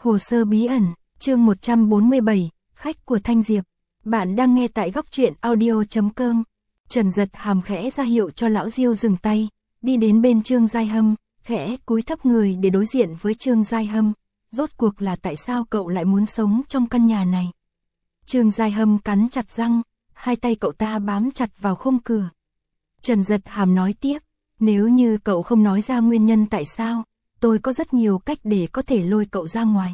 Hồ sơ bí ẩn, chương 147, khách của Thanh Diệp. Bạn đang nghe tại góc truyện audio.com. Trần Giật Hàm khẽ ra hiệu cho lão Diêu dừng tay, đi đến bên Trương Giai Hâm, khẽ cúi thấp người để đối diện với Trương Giai Hâm. Rốt cuộc là tại sao cậu lại muốn sống trong căn nhà này? Trương Giai Hâm cắn chặt răng, hai tay cậu ta bám chặt vào khung cửa. Trần Giật Hàm nói tiếp, nếu như cậu không nói ra nguyên nhân tại sao, tôi có rất nhiều cách để có thể lôi cậu ra ngoài.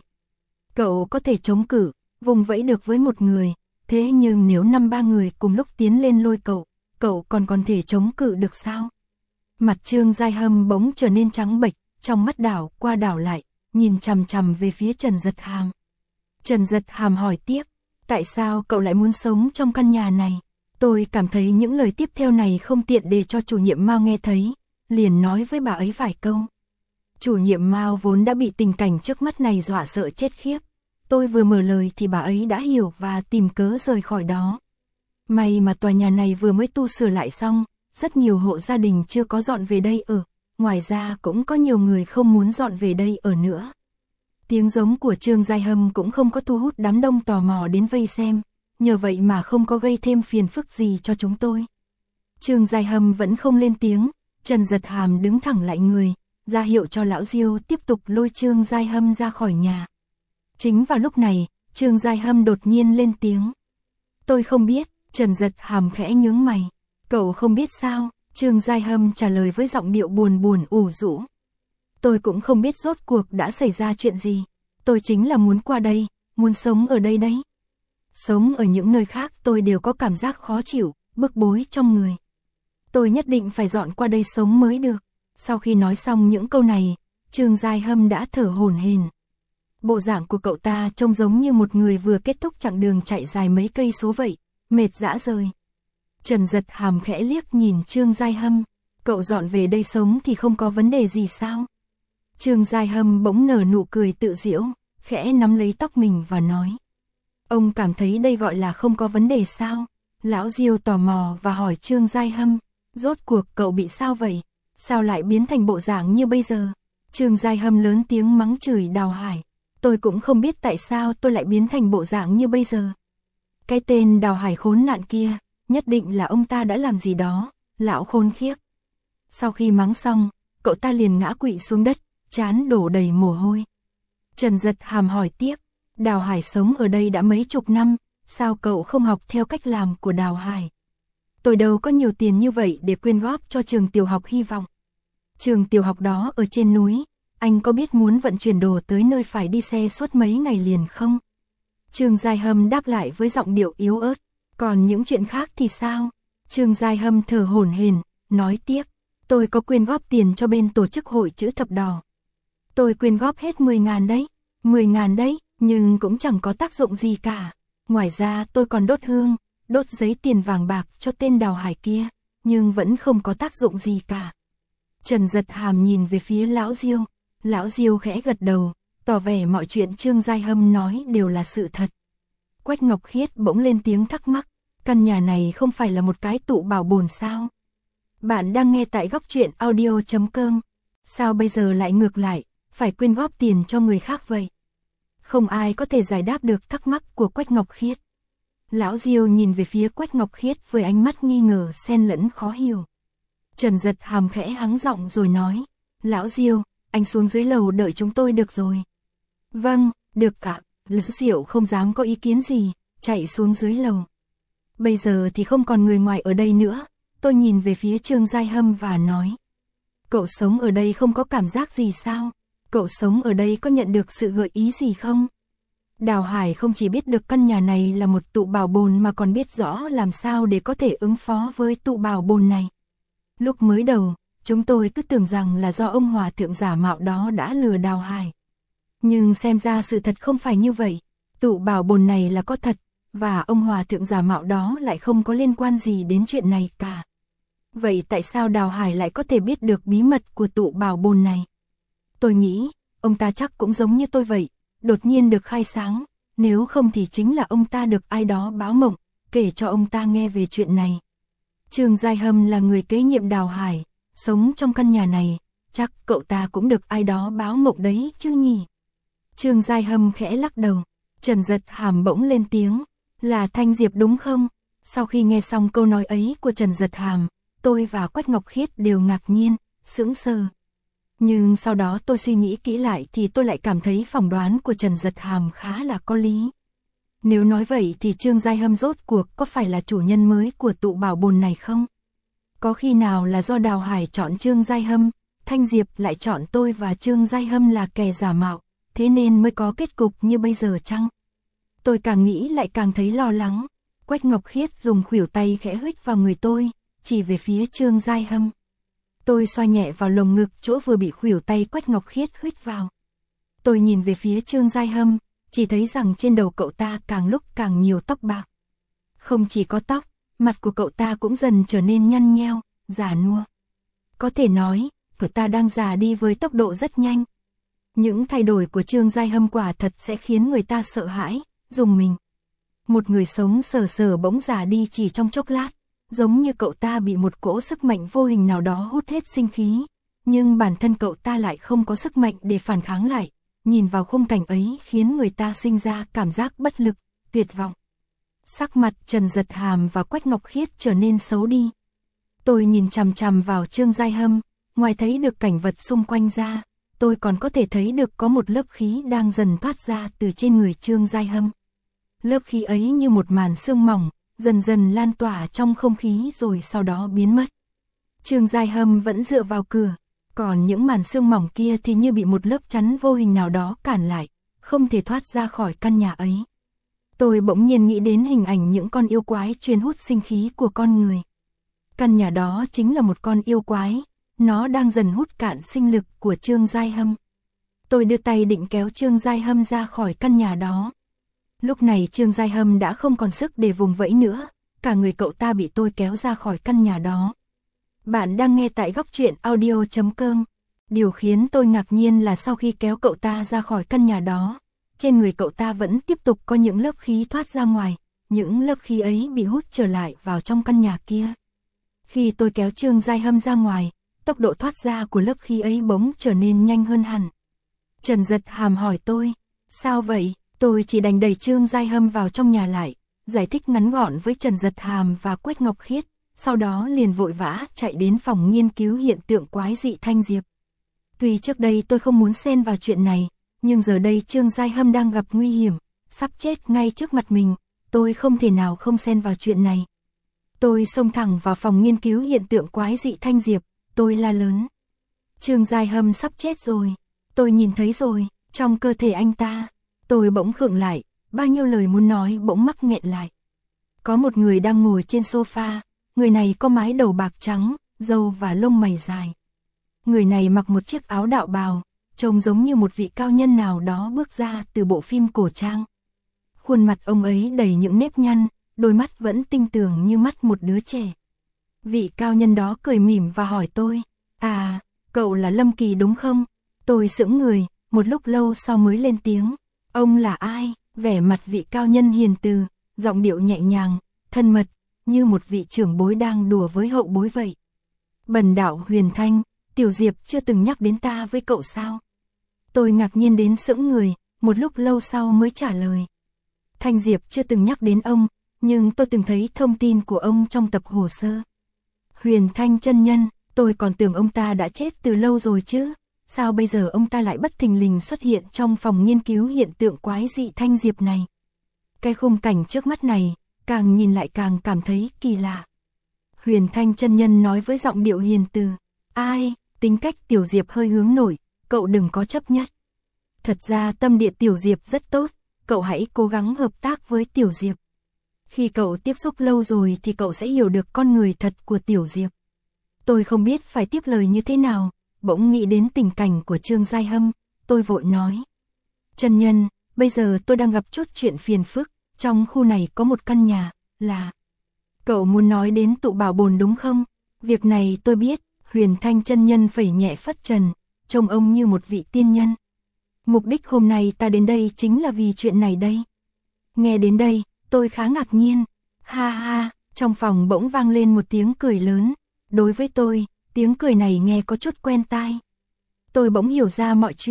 Cậu có thể chống cự, vùng vẫy được với một người, thế nhưng nếu 5-3 người cùng lúc tiến lên lôi cậu còn thể chống cự được sao? Mặt Trương Giai Hâm bỗng trở nên trắng bệch, trong mắt đảo qua đảo lại, nhìn chằm chằm về phía Trần Giật Hàm. Trần Giật Hàm hỏi tiếp, tại sao cậu lại muốn sống trong căn nhà này? Tôi cảm thấy những lời tiếp theo này không tiện để cho chủ nhiệm Mao nghe thấy, liền nói với bà ấy vài câu. Chủ nhiệm Mao vốn đã bị tình cảnh trước mắt này dọa sợ chết khiếp. Tôi vừa mở lời thì bà ấy đã hiểu và tìm cớ rời khỏi đó. May mà tòa nhà này vừa mới tu sửa lại xong, rất nhiều hộ gia đình chưa có dọn về đây ở, ngoài ra cũng có nhiều người không muốn dọn về đây ở nữa. Tiếng giống của Trương Giai Hâm cũng không có thu hút đám đông tò mò đến vây xem, nhờ vậy mà không có gây thêm phiền phức gì cho chúng tôi. Trương Giai Hâm vẫn không lên tiếng, Trần Giật Hàm đứng thẳng lại người, ra hiệu cho lão Diêu tiếp tục lôi Trương Giai Hâm ra khỏi nhà. Chính vào lúc này, Trương Giai Hâm đột nhiên lên tiếng. Tôi không biết, Trần Giật Hàm khẽ nhướng mày. Cậu không biết sao? Trương Giai Hâm trả lời với giọng điệu buồn ủ rũ. Tôi cũng không biết rốt cuộc đã xảy ra chuyện gì. Tôi chính là muốn qua đây, muốn sống ở đây đấy. Sống ở những nơi khác tôi đều có cảm giác khó chịu, bức bối trong người. Tôi nhất định phải dọn qua đây sống mới được. Sau khi nói xong những câu này, Trương Giai Hâm đã thở hổn hển. Bộ dạng của cậu ta trông giống như một người vừa kết thúc chặng đường chạy dài mấy cây số vậy, mệt rã rời. Trần Giật Hàm khẽ liếc nhìn Trương Giai Hâm, cậu dọn về đây sống thì không có vấn đề gì sao? Trương Giai Hâm bỗng nở nụ cười tự giễu, khẽ nắm lấy tóc mình và nói. Ông cảm thấy đây gọi là không có vấn đề sao? Lão Diêu tò mò và hỏi Trương Giai Hâm, rốt cuộc cậu bị sao vậy? Sao lại biến thành bộ dạng như bây giờ? Trương Giai Hâm lớn tiếng mắng chửi Đào Hải. Tôi cũng không biết tại sao tôi lại biến thành bộ dạng như bây giờ. Cái tên Đào Hải khốn nạn kia, nhất định là ông ta đã làm gì đó, lão khốn khiếp. Sau khi mắng xong, cậu ta liền ngã quỵ xuống đất, trán đổ đầy mồ hôi. Trần Giật Hàm hỏi tiếp, Đào Hải sống ở đây đã mấy chục năm, sao cậu không học theo cách làm của Đào Hải? Tôi đâu có nhiều tiền như vậy để quyên góp cho trường tiểu học Hy vọng. Trường tiểu học đó ở trên núi, anh có biết muốn vận chuyển đồ tới nơi phải đi xe suốt mấy ngày liền không? Trương Giai Hâm đáp lại với giọng điệu yếu ớt, còn những chuyện khác thì sao? Trương Giai Hâm thở hổn hển, nói tiếp, tôi có quyên góp tiền cho bên tổ chức hội chữ thập đỏ. Tôi quyên góp hết 10.000 đấy, 10.000 đấy, nhưng cũng chẳng có tác dụng gì cả. Ngoài ra tôi còn đốt hương, đốt giấy tiền vàng bạc cho tên Đào Hải kia, nhưng vẫn không có tác dụng gì cả. Trần Giật Hàm nhìn về phía lão Diêu khẽ gật đầu, tỏ vẻ mọi chuyện Trương Giai Hâm nói đều là sự thật. Quách Ngọc Khiết bỗng lên tiếng thắc mắc, căn nhà này không phải là một cái tụ bảo bồn sao? Bạn đang nghe tại góc truyện audio.com, sao bây giờ lại ngược lại, phải quyên góp tiền cho người khác vậy? Không ai có thể giải đáp được thắc mắc của Quách Ngọc Khiết. Lão Diêu nhìn về phía Quách Ngọc Khiết với ánh mắt nghi ngờ xen lẫn khó hiểu. Trần Giật Hàm khẽ hắng giọng rồi nói, Lão Diêu, anh xuống dưới lầu đợi chúng tôi được rồi. Vâng, được cả, Lão Diêu không dám có ý kiến gì, chạy xuống dưới lầu. Bây giờ thì không còn người ngoài ở đây nữa, tôi nhìn về phía Trương Giai Hâm và nói. Cậu sống ở đây không có cảm giác gì sao? Cậu sống ở đây có nhận được sự gợi ý gì không? Đào Hải không chỉ biết được căn nhà này là một tụ bảo bồn mà còn biết rõ làm sao để có thể ứng phó với tụ bảo bồn này. Lúc mới đầu, chúng tôi cứ tưởng rằng là do ông hòa thượng giả mạo đó đã lừa Đào Hải. Nhưng xem ra sự thật không phải như vậy, tụ bảo bồn này là có thật, và ông hòa thượng giả mạo đó lại không có liên quan gì đến chuyện này cả. Vậy tại sao Đào Hải lại có thể biết được bí mật của tụ bảo bồn này? Tôi nghĩ, ông ta chắc cũng giống như tôi vậy, đột nhiên được khai sáng, nếu không thì chính là ông ta được ai đó báo mộng, kể cho ông ta nghe về chuyện này. Trương Giai Hâm là người kế nhiệm Đào Hải, sống trong căn nhà này, chắc cậu ta cũng được ai đó báo mộng đấy chứ nhỉ? Trương Giai Hâm khẽ lắc đầu. Trần Giật Hàm bỗng lên tiếng, là Thanh Diệp đúng không? Sau khi nghe xong câu nói ấy của Trần Giật Hàm, tôi và Quách Ngọc Khiết đều ngạc nhiên, sững sờ. Nhưng sau đó tôi suy nghĩ kỹ lại thì tôi lại cảm thấy phỏng đoán của Trần Giật Hàm khá là có lý. Nếu nói vậy thì Trương Giai Hâm rốt cuộc có phải là chủ nhân mới của tụ bảo bồn này không? Có khi nào là do Đào Hải chọn Trương Giai Hâm, Thanh Diệp lại chọn tôi và Trương Giai Hâm là kẻ giả mạo, thế nên mới có kết cục như bây giờ chăng? Tôi càng nghĩ lại càng thấy lo lắng. Quách Ngọc Khiết dùng khuỷu tay khẽ huých vào người tôi, chỉ về phía Trương Giai Hâm. Tôi xoa nhẹ vào lồng ngực chỗ vừa bị khuỷu tay Quách Ngọc Khiết huých vào. Tôi nhìn về phía Trương Giai Hâm, chỉ thấy rằng trên đầu cậu ta càng lúc càng nhiều tóc bạc. Không chỉ có tóc, mặt của cậu ta cũng dần trở nên nhăn nheo, già nua. Có thể nói, cậu ta đang già đi với tốc độ rất nhanh. Những thay đổi của Trương Giai Hâm quả thật sẽ khiến người ta sợ hãi, rùng mình. Một người sống sờ sờ bỗng già đi chỉ trong chốc lát, giống như cậu ta bị một cỗ sức mạnh vô hình nào đó hút hết sinh khí, nhưng bản thân cậu ta lại không có sức mạnh để phản kháng lại. Nhìn vào khung cảnh ấy khiến người ta sinh ra cảm giác bất lực, tuyệt vọng. Sắc mặt Trần Giật Hàm và Quách Ngọc Khiết trở nên xấu đi. Tôi nhìn chằm chằm vào Trương Giai Hâm, ngoài thấy được cảnh vật xung quanh ra, tôi còn có thể thấy được có một lớp khí đang dần thoát ra từ trên người Trương Giai Hâm. Lớp khí ấy như một màn sương mỏng, dần dần lan tỏa trong không khí rồi sau đó biến mất. Trương Giai Hâm vẫn dựa vào cửa, còn những màn sương mỏng kia thì như bị một lớp chắn vô hình nào đó cản lại, không thể thoát ra khỏi căn nhà ấy. Tôi bỗng nhiên nghĩ đến hình ảnh những con yêu quái chuyên hút sinh khí của con người. Căn nhà đó chính là một con yêu quái, nó đang dần hút cạn sinh lực của Trương Giai Hâm. Tôi đưa tay định kéo Trương Giai Hâm ra khỏi căn nhà đó. Lúc này Trương Giai Hâm đã không còn sức để vùng vẫy nữa, cả người cậu ta bị tôi kéo ra khỏi căn nhà đó. Bạn đang nghe tại góc truyện audio.com. Điều khiến tôi ngạc nhiên là sau khi kéo cậu ta ra khỏi căn nhà đó, trên người cậu ta vẫn tiếp tục có những lớp khí thoát ra ngoài, những lớp khí ấy bị hút trở lại vào trong căn nhà kia. Khi tôi kéo Trương Giai Hâm ra ngoài, tốc độ thoát ra của lớp khí ấy bỗng trở nên nhanh hơn hẳn. Trần Giật Hàm hỏi tôi, sao vậy? Tôi chỉ đành đẩy Trương Giai Hâm vào trong nhà lại, giải thích ngắn gọn với Trần Giật Hàm và Quách Ngọc Khiết, sau đó liền vội vã chạy đến phòng nghiên cứu hiện tượng quái dị Thanh Diệp. Tuy trước đây tôi không muốn xen vào chuyện này, nhưng giờ đây Trương Giai Hâm đang gặp nguy hiểm, sắp chết ngay trước mặt mình, tôi không thể nào không xen vào chuyện này. Tôi xông thẳng vào phòng nghiên cứu hiện tượng quái dị Thanh Diệp, tôi la lớn. Trương Giai Hâm sắp chết rồi, tôi nhìn thấy rồi, trong cơ thể anh ta. Tôi bỗng khựng lại, bao nhiêu lời muốn nói bỗng mắc nghẹn lại. Có một người đang ngồi trên sofa, người này có mái đầu bạc trắng, râu và lông mày dài. Người này mặc một chiếc áo đạo bào, trông giống như một vị cao nhân nào đó bước ra từ bộ phim cổ trang. Khuôn mặt ông ấy đầy những nếp nhăn, đôi mắt vẫn tinh tường như mắt một đứa trẻ. Vị cao nhân đó cười mỉm và hỏi tôi, à, cậu là Lâm Kỳ đúng không? Tôi sững người, một lúc lâu sau mới lên tiếng. Ông là ai? Vẻ mặt vị cao nhân hiền từ, giọng điệu nhẹ nhàng, thân mật, như một vị trưởng bối đang đùa với hậu bối vậy. Bần đạo Huyền Thanh, Tiểu Diệp chưa từng nhắc đến ta với cậu sao? Tôi ngạc nhiên đến sững người, một lúc lâu sau mới trả lời. Thanh Diệp chưa từng nhắc đến ông, nhưng tôi từng thấy thông tin của ông trong tập hồ sơ. Huyền Thanh chân nhân, tôi còn tưởng ông ta đã chết từ lâu rồi chứ. Sao bây giờ ông ta lại bất thình lình xuất hiện trong phòng nghiên cứu hiện tượng quái dị Thanh Diệp này? Cái khung cảnh trước mắt này, càng nhìn lại càng cảm thấy kỳ lạ. Huyền Thanh chân nhân nói với giọng điệu hiền từ, ai, tính cách Tiểu Diệp hơi hướng nổi, cậu đừng có chấp nhất. Thật ra tâm địa Tiểu Diệp rất tốt, cậu hãy cố gắng hợp tác với Tiểu Diệp. Khi cậu tiếp xúc lâu rồi thì cậu sẽ hiểu được con người thật của Tiểu Diệp. Tôi không biết phải tiếp lời như thế nào. Bỗng nghĩ đến tình cảnh của Trương Giai Hâm, tôi vội nói. Chân nhân, bây giờ tôi đang gặp chút chuyện phiền phức, trong khu này có một căn nhà, là... Cậu muốn nói đến tụ bảo bồn đúng không? Việc này tôi biết, Huyền Thanh chân nhân phẩy nhẹ phất trần, trông ông như một vị tiên nhân. Mục đích hôm nay ta đến đây chính là vì chuyện này đây. Nghe đến đây, tôi khá ngạc nhiên. Ha ha, trong phòng bỗng vang lên một tiếng cười lớn. Đối với tôi, tiếng cười này nghe có chút quen tai. Tôi bỗng hiểu ra mọi chuyện.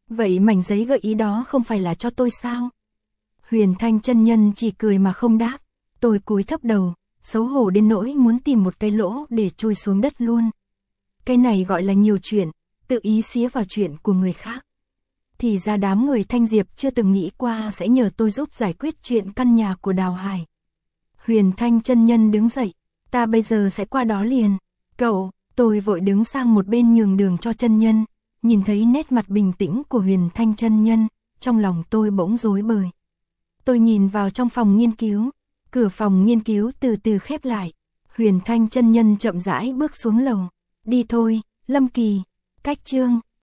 Vậy mảnh giấy gợi ý đó không phải là cho tôi sao? Huyền Thanh chân nhân chỉ cười mà không đáp. Tôi cúi thấp đầu, xấu hổ đến nỗi muốn tìm một cái lỗ để chui xuống đất luôn. Cái này gọi là nhiều chuyện, tự ý xía vào chuyện của người khác. Thì ra đám người Thanh Diệp chưa từng nghĩ qua sẽ nhờ tôi giúp giải quyết chuyện căn nhà của Đào Hải. Huyền Thanh chân nhân đứng dậy, ta bây giờ sẽ qua đó liền. Cậu, tôi vội đứng sang một bên nhường đường cho chân nhân, nhìn thấy nét mặt bình tĩnh của Huyền Thanh chân nhân, trong lòng tôi bỗng rối bời. Tôi nhìn vào trong phòng nghiên cứu, cửa phòng nghiên cứu từ từ khép lại. Huyền Thanh chân nhân chậm rãi bước xuống lầu. Đi thôi, Lâm Kỳ. Cách chương